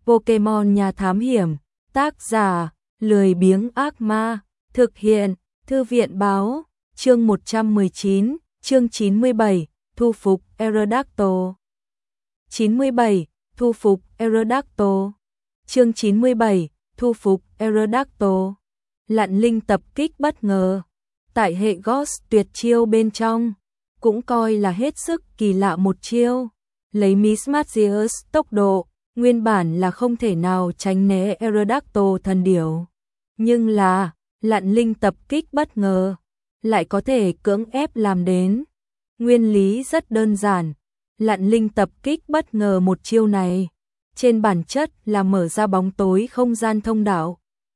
Pokemon nhà thám hiểm, tác giả, lười biếng ác ma, thực hiện, thư viện báo, chương 119, chương 97, thu phục Aerodactyl. 97, thu phục Aerodactyl. Chương 97, thu phục Aerodactyl. Lặn linh tập kích bất ngờ. Tại hệ Ghost tuyệt chiêu bên trong, cũng coi là hết sức kỳ lạ một chiêu. Lấy Mismagius tốc độ, nguyên bản là không thể nào tránh né Aerodactyl thần điểu. Nhưng là, lặn linh tập kích bất ngờ, lại có thể cưỡng ép làm đến. Nguyên lý rất đơn giản, lặn linh tập kích bất ngờ một chiêu này, trên bản chất là mở ra bóng tối không gian thông đạo.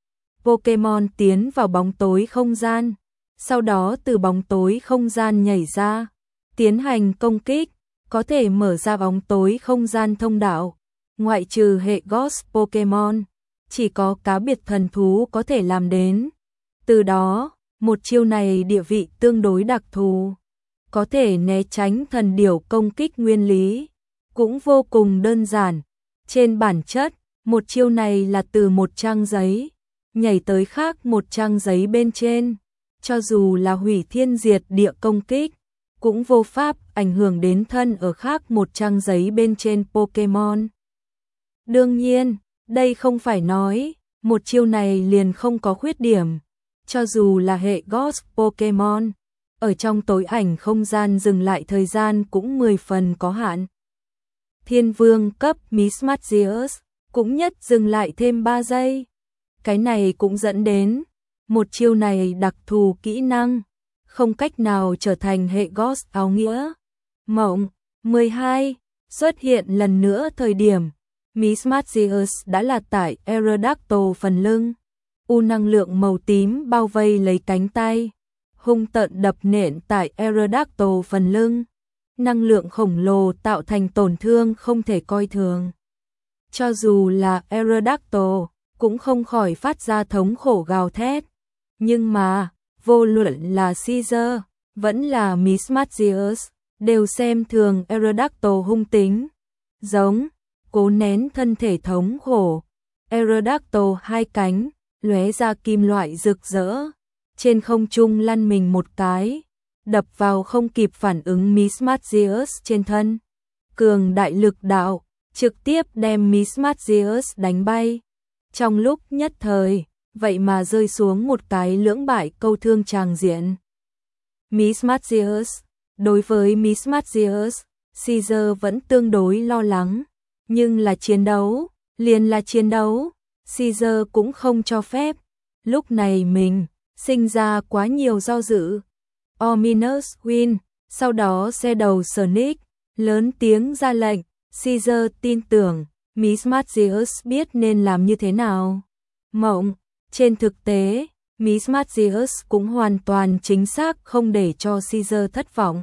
Pokemon tiến vào bóng tối không gian, sau đó từ bóng tối không gian nhảy ra, tiến hành công kích, có thể mở ra bóng tối không gian thông đạo. Ngoại trừ hệ Ghost Pokemon, chỉ có cá biệt thần thú có thể làm đến. Từ đó, một chiêu này địa vị tương đối đặc thù, có thể né tránh thần điểu công kích. Nguyên lý cũng vô cùng đơn giản. Trên bản chất, một chiêu này là từ một trang giấy nhảy tới khác một trang giấy bên trên, cho dù là hủy thiên diệt địa công kích, cũng vô pháp ảnh hưởng đến thân ở khác một trang giấy bên trên Pokemon. Đương nhiên, đây không phải nói một chiêu này liền không có khuyết điểm, cho dù là hệ Ghost Pokemon, ở trong tối ảnh không gian dừng lại thời gian cũng 10 phần có hạn. Thiên vương cấp Mismagius cũng nhất dừng lại thêm 3 giây. Cái này cũng dẫn đến một chiêu này đặc thù kỹ năng, không cách nào trở thành hệ Ghost áo nghĩa. Mộng 12 xuất hiện lần nữa thời điểm Mismagius đã là tại Aerodactyl phần lưng. U năng lượng màu tím bao vây lấy cánh tay, hung tợn đập nện tại Aerodactyl phần lưng. Năng lượng khổng lồ tạo thành tổn thương không thể coi thường. Cho dù là Aerodactyl cũng không khỏi phát ra thống khổ gào thét. Nhưng mà, vô luận là Caesar, vẫn là Mismagius, đều xem thường Aerodactyl hung tính. Giống, cố nén thân thể thống khổ. Aerodactyl hai cánh, lóe ra kim loại rực rỡ. Trên không trung lăn mình một cái, đập vào không kịp phản ứng Mismagius trên thân. Cường đại lực đạo, trực tiếp đem Mismagius đánh bay. Trong lúc nhất thời, vậy mà rơi xuống một cái lưỡng bại câu thương tràng diện. Mismagius, đối với Mismagius, Caesar vẫn tương đối lo lắng, nhưng là chiến đấu, liền là chiến đấu, Caesar cũng không cho phép. Lúc này mình sinh ra quá nhiều do dự. Ominous Win, sau đó xe đầu Sonic, lớn tiếng ra lệnh. Caesar tin tưởng Mismagius biết nên làm như thế nào. Mộng, trên thực tế, Mismagius cũng hoàn toàn chính xác không để cho Caesar thất vọng.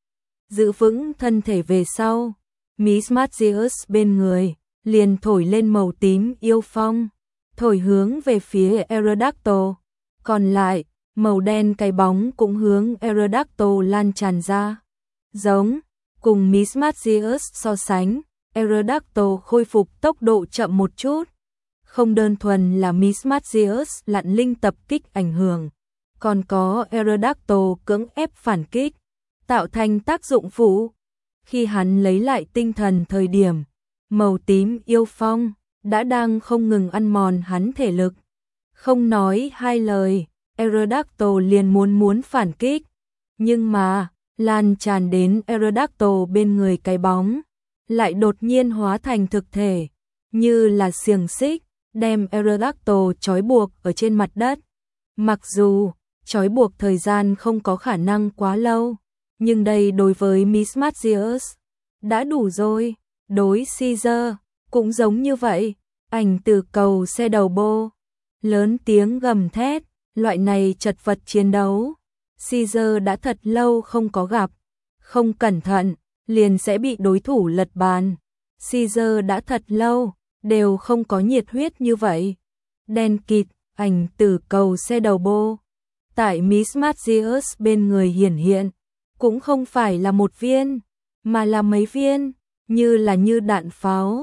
Giữ vững thân thể về sau, Mismagius bên người liền thổi lên màu tím yêu phong, thổi hướng về phía Aerodactyl. Còn lại, màu đen cái bóng cũng hướng Aerodactyl lan tràn ra. Giống, cùng Mismagius so sánh, Aerodactyl khôi phục tốc độ chậm một chút. Không đơn thuần là Mismagius lặn linh tập kích ảnh hưởng, còn có Aerodactyl cưỡng ép phản kích, tạo thành tác dụng phụ. Khi hắn lấy lại tinh thần thời điểm, màu tím yêu phong đã đang không ngừng ăn mòn hắn thể lực. Không nói hai lời, Aerodactyl liền muốn phản kích, nhưng mà lan tràn đến Aerodactyl bên người cái bóng lại đột nhiên hóa thành thực thể, như là xiềng xích, đem Aerodactyl trói buộc ở trên mặt đất. Mặc dù trói buộc thời gian không có khả năng quá lâu, nhưng đây đối với Mismagius đã đủ rồi. Đối Caesar cũng giống như vậy. Ảnh từ cầu xe đầu bô, lớn tiếng gầm thét. Loại này chật vật chiến đấu, Caesar đã thật lâu không có gặp. Không cẩn thận, liền sẽ bị đối thủ lật bàn. Caesar đã thật lâu, đều không có nhiệt huyết như vậy. Đen kịt, ảnh từ cầu xe đầu bô, tại Mismagius bên người hiển hiện, cũng không phải là một viên, mà là mấy viên, như là như đạn pháo.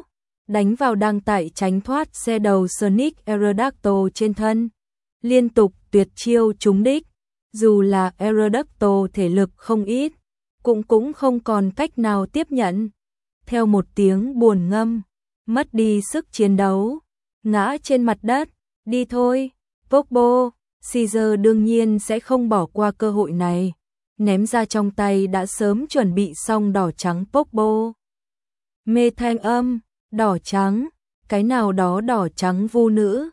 đánh vào đang tại tránh thoát xe đầu Sonic Aerodactyl trên thân. Liên tục tuyệt chiêu trúng đích, dù là Aerodactyl thể lực không ít, cũng không còn cách nào tiếp nhận. Theo một tiếng buồn ngâm, mất đi sức chiến đấu, ngã trên mặt đất, đi thôi, Pogba. Caesar đương nhiên sẽ không bỏ qua cơ hội này, ném ra trong tay đã sớm chuẩn bị xong đỏ trắng Pogba. Mê thanh âm, đỏ trắng, cái nào đó đỏ trắng vu nữ.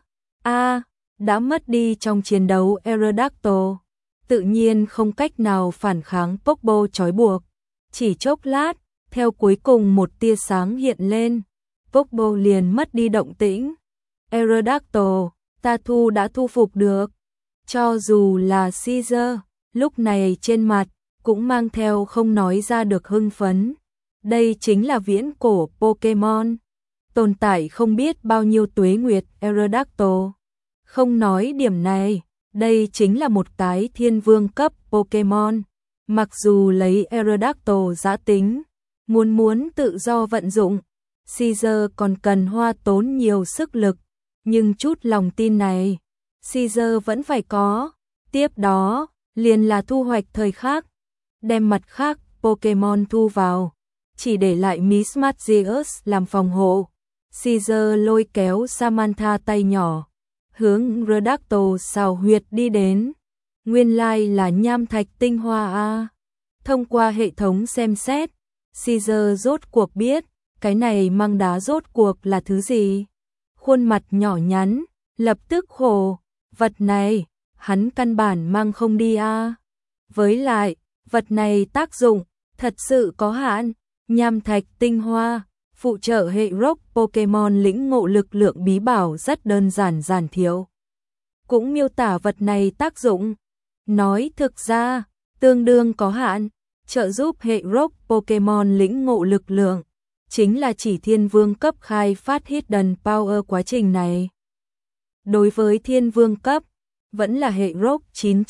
Đã mất đi trong chiến đấu Aerodactyl, tự nhiên không cách nào phản kháng Pogba trói buộc. Chỉ chốc lát, theo cuối cùng một tia sáng hiện lên, Pogba liền mất đi động tĩnh. Aerodactyl, ta đã thu phục được. Cho dù là Caesar, lúc này trên mặt cũng mang theo không nói ra được hưng phấn. Đây chính là viễn cổ Pokemon, tồn tại không biết bao nhiêu tuế nguyệt Aerodactyl. Không nói điểm này, đây chính là một cái thiên vương cấp Pokemon. Mặc dù lấy Aerodactyl giã tính, muốn tự do vận dụng, Caesar còn cần hoa tốn nhiều sức lực, nhưng chút lòng tin này, Caesar vẫn phải có. Tiếp đó, liền là thu hoạch thời khắc, đem mặt khác Pokemon thu vào, chỉ để lại Miss Magius làm phòng hộ. Caesar lôi kéo Samantha tay nhỏ, hướng Aerodactyl xào huyệt đi đến. Nguyên lai là nham thạch tinh hoa a. Thông qua hệ thống xem xét, Caesar rốt cuộc biết, cái này măng đá rốt cuộc là thứ gì. Khuôn mặt nhỏ nhắn, lập tức khổ, vật này, hắn căn bản mang không đi a. Với lại, vật này tác dụng, thật sự có hạn, nham thạch tinh hoa, phụ trợ hệ rock Pokemon lĩnh ngộ lực lượng bí bảo rất đơn giản giản thiểu. Cũng miêu tả vật này tác dụng, nói thực ra, tương đương có hạn, trợ giúp hệ rock Pokemon lĩnh ngộ lực lượng, chính là chỉ thiên vương cấp khai phát Hidden Power quá trình này. Đối với thiên vương cấp, vẫn là hệ rock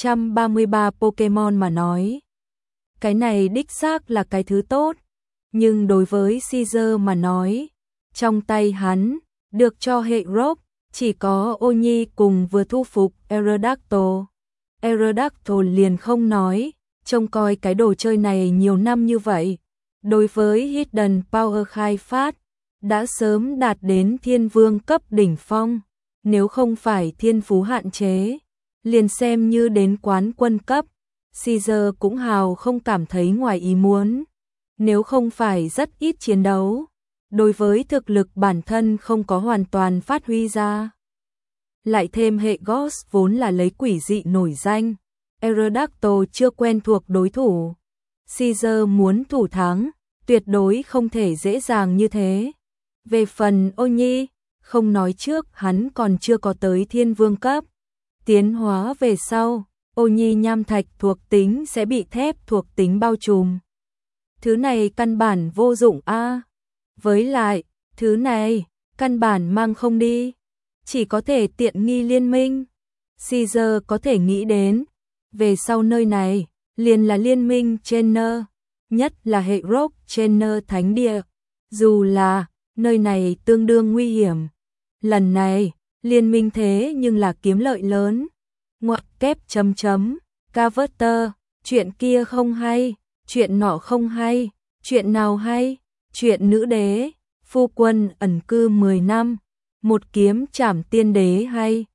933 Pokemon mà nói. Cái này đích xác là cái thứ tốt, nhưng đối với Caesar mà nói, trong tay hắn, được cho hệ rock, chỉ có Ô Nhi cùng vừa thu phục Aerodactyl. Aerodactyl liền không nói, trông coi cái đồ chơi này nhiều năm như vậy. Đối với Hidden Power khai phát, đã sớm đạt đến thiên vương cấp đỉnh phong, nếu không phải thiên phú hạn chế, liền xem như đến quán quân cấp, Caesar cũng hào không cảm thấy ngoài ý muốn. Nếu không phải rất ít chiến đấu, đối với thực lực bản thân không có hoàn toàn phát huy ra. Lại thêm hệ Ghost vốn là lấy quỷ dị nổi danh, Aerodactyl chưa quen thuộc đối thủ. Caesar muốn thủ thắng, tuyệt đối không thể dễ dàng như thế. Về phần Ô Nhi, không nói trước hắn còn chưa có tới thiên vương cấp. Tiến hóa về sau, Ô Nhi nham thạch thuộc tính sẽ bị thép thuộc tính bao trùm. Thứ này căn bản vô dụng a. Với lại, thứ này, căn bản mang không đi. Chỉ có thể tiện nghi liên minh. Caesar có thể nghĩ đến, về sau nơi này, liền là liên minh trainer, nhất là hệ rock trainer thánh địa. Dù là, nơi này tương đương nguy hiểm. Lần này, liên minh thế nhưng là kiếm lợi lớn. Ngoặc kép chấm chấm, Carver, chuyện kia không hay, chuyện nọ không hay, chuyện nào hay, chuyện nữ đế, phu quân ẩn cư 10 năm, một kiếm trảm tiên đế hay.